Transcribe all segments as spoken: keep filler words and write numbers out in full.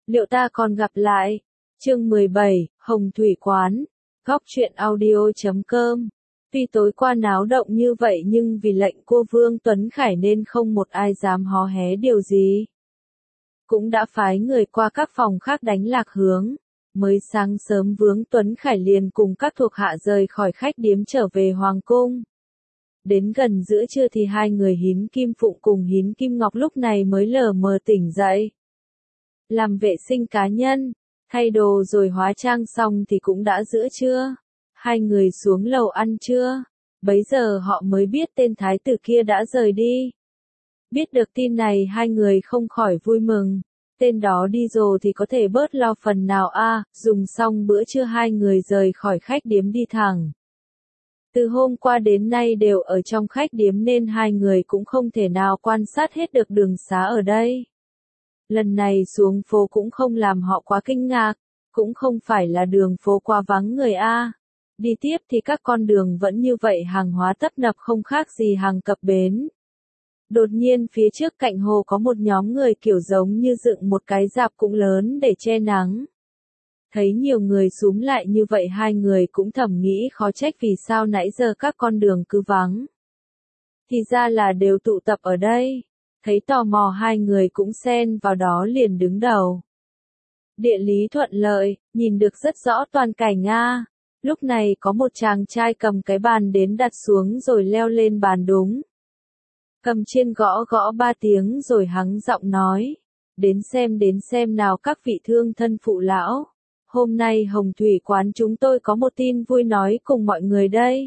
Liệu ta còn gặp lại? Chương mười bảy, Hồng Thủy Quán, góc truyện audio chấm com. Tuy tối qua náo động như vậy nhưng vì lệnh của Vương Tuấn Khải nên không một ai dám hó hé điều gì. Cũng đã phái người qua các phòng khác đánh lạc hướng. Mới sáng sớm Vương Tuấn Khải liền cùng các thuộc hạ rời khỏi khách điếm trở về Hoàng Cung. Đến gần giữa trưa thì hai người Hín Kim Phụng cùng Hín Kim Ngọc lúc này mới lờ mờ tỉnh dậy. Làm vệ sinh cá nhân, thay đồ rồi hóa trang xong thì cũng đã giữa trưa. Hai người xuống lầu ăn trưa. Bấy giờ họ mới biết tên thái tử kia đã rời đi. Biết được tin này hai người không khỏi vui mừng. Tên đó đi rồi thì có thể bớt lo phần nào a. À, dùng xong bữa trưa hai người rời khỏi khách điếm đi thẳng. Từ hôm qua đến nay đều ở trong khách điếm nên hai người cũng không thể nào quan sát hết được đường xá ở đây. Lần này xuống phố cũng không làm họ quá kinh ngạc, cũng không phải là đường phố quá vắng người a. À. Đi tiếp thì các con đường vẫn như vậy, hàng hóa tấp nập không khác gì hàng cập bến. Đột nhiên phía trước cạnh hồ có một nhóm người kiểu giống như dựng một cái rạp cũng lớn để che nắng. Thấy nhiều người xúm lại như vậy hai người cũng thầm nghĩ khó trách vì sao nãy giờ các con đường cứ vắng. Thì ra là đều tụ tập ở đây. Thấy tò mò hai người cũng xen vào đó liền đứng đầu. Địa lý thuận lợi, nhìn được rất rõ toàn cảnh a. Lúc này có một chàng trai cầm cái bàn đến đặt xuống rồi leo lên bàn đúng. Cầm chiên gõ gõ ba tiếng rồi hắng giọng nói. Đến xem đến xem nào các vị thương thân phụ lão. Hôm nay Hồng Thủy Quán chúng tôi có một tin vui nói cùng mọi người đây.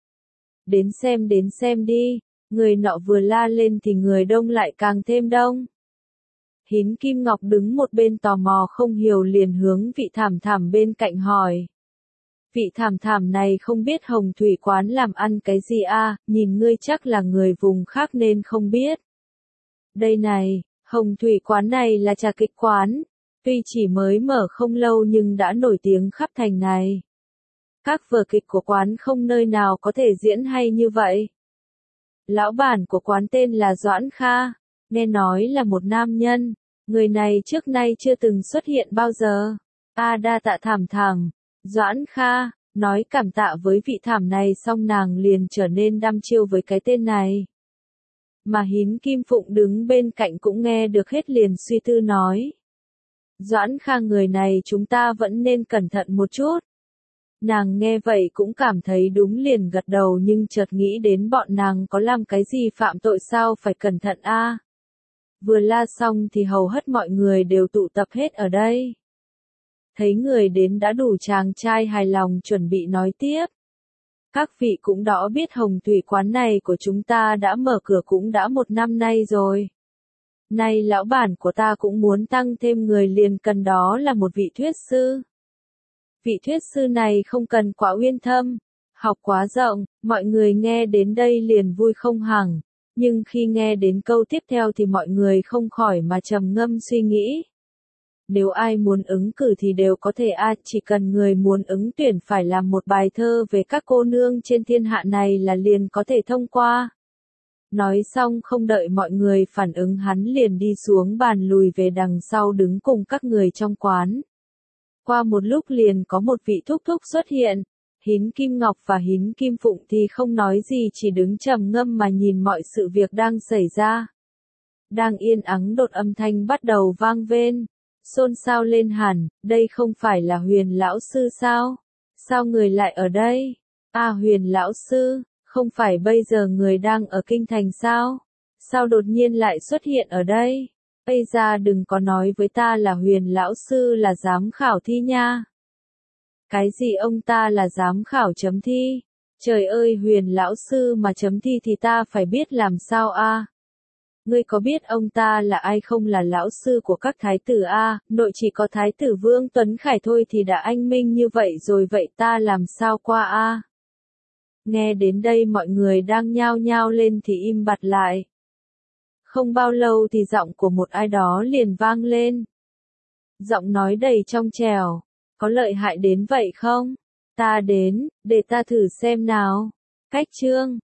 Đến xem đến xem đi. Người nọ vừa la lên thì người đông lại càng thêm đông. Hín Kim Ngọc đứng một bên tò mò không hiểu liền hướng vị Thảm Thảm bên cạnh hỏi. Vị Thảm Thảm này không biết Hồng Thủy Quán làm ăn cái gì a? À, nhìn ngươi chắc là người vùng khác nên không biết. Đây này, Hồng Thủy Quán này là trà kịch quán, tuy chỉ mới mở không lâu nhưng đã nổi tiếng khắp thành này. Các vở kịch của quán không nơi nào có thể diễn hay như vậy. Lão bản của quán tên là Doãn Kha, nghe nói là một nam nhân, người này trước nay chưa từng xuất hiện bao giờ. A đa tạ Thảm Thảm. Doãn Kha nói cảm tạ với vị Thảm này xong nàng liền trở nên đăm chiêu với cái tên này. Mà Hín Kim Phụng đứng bên cạnh cũng nghe được hết liền suy tư nói. Doãn Kha người này chúng ta vẫn nên cẩn thận một chút. Nàng nghe vậy cũng cảm thấy đúng liền gật đầu nhưng chợt nghĩ đến bọn nàng có làm cái gì phạm tội sao phải cẩn thận a. À. Vừa la xong thì hầu hết mọi người đều tụ tập hết ở đây. Thấy người đến đã đủ chàng trai hài lòng chuẩn bị nói tiếp. Các vị cũng đã biết Hồng Thủy Quán này của chúng ta đã mở cửa cũng đã một năm nay rồi. Nay lão bản của ta cũng muốn tăng thêm người liền cần đó là một vị thuyết sư. Vị thuyết sư này không cần quá uyên thâm, học quá rộng, mọi người nghe đến đây liền vui không hẳn. Nhưng khi nghe đến câu tiếp theo thì mọi người không khỏi mà trầm ngâm suy nghĩ. Nếu ai muốn ứng cử thì đều có thể a, à, chỉ cần người muốn ứng tuyển phải làm một bài thơ về các cô nương trên thiên hạ này là liền có thể thông qua. Nói xong không đợi mọi người phản ứng hắn liền đi xuống bàn lùi về đằng sau đứng cùng các người trong quán. Qua một lúc liền có một vị thúc thúc xuất hiện. Hín Kim Ngọc và Hín Kim Phụng thì không nói gì chỉ đứng trầm ngâm mà nhìn mọi sự việc đang xảy ra. Đang yên ắng đột âm thanh bắt đầu vang vên. Xôn xao lên hẳn, đây không phải là Huyền lão sư sao? Sao người lại ở đây? À Huyền lão sư, không phải bây giờ người đang ở kinh thành sao? Sao đột nhiên lại xuất hiện ở đây? Bây giờ đừng có nói với ta là Huyền lão sư là giám khảo thi nha. Cái gì ông ta là giám khảo chấm thi? Trời ơi Huyền lão sư mà chấm thi thì ta phải biết làm sao a? À? Ngươi có biết ông ta là ai không? Là lão sư của các thái tử a, à? Nội chỉ có thái tử Vương Tuấn Khải thôi thì đã anh minh như vậy rồi, vậy ta làm sao qua a? À? Nghe đến đây mọi người đang nhao nhao lên thì im bặt lại. Không bao lâu thì giọng của một ai đó liền vang lên. Giọng nói đầy trong trẻo, có lợi hại đến vậy không? Ta đến, để ta thử xem nào. Cách chương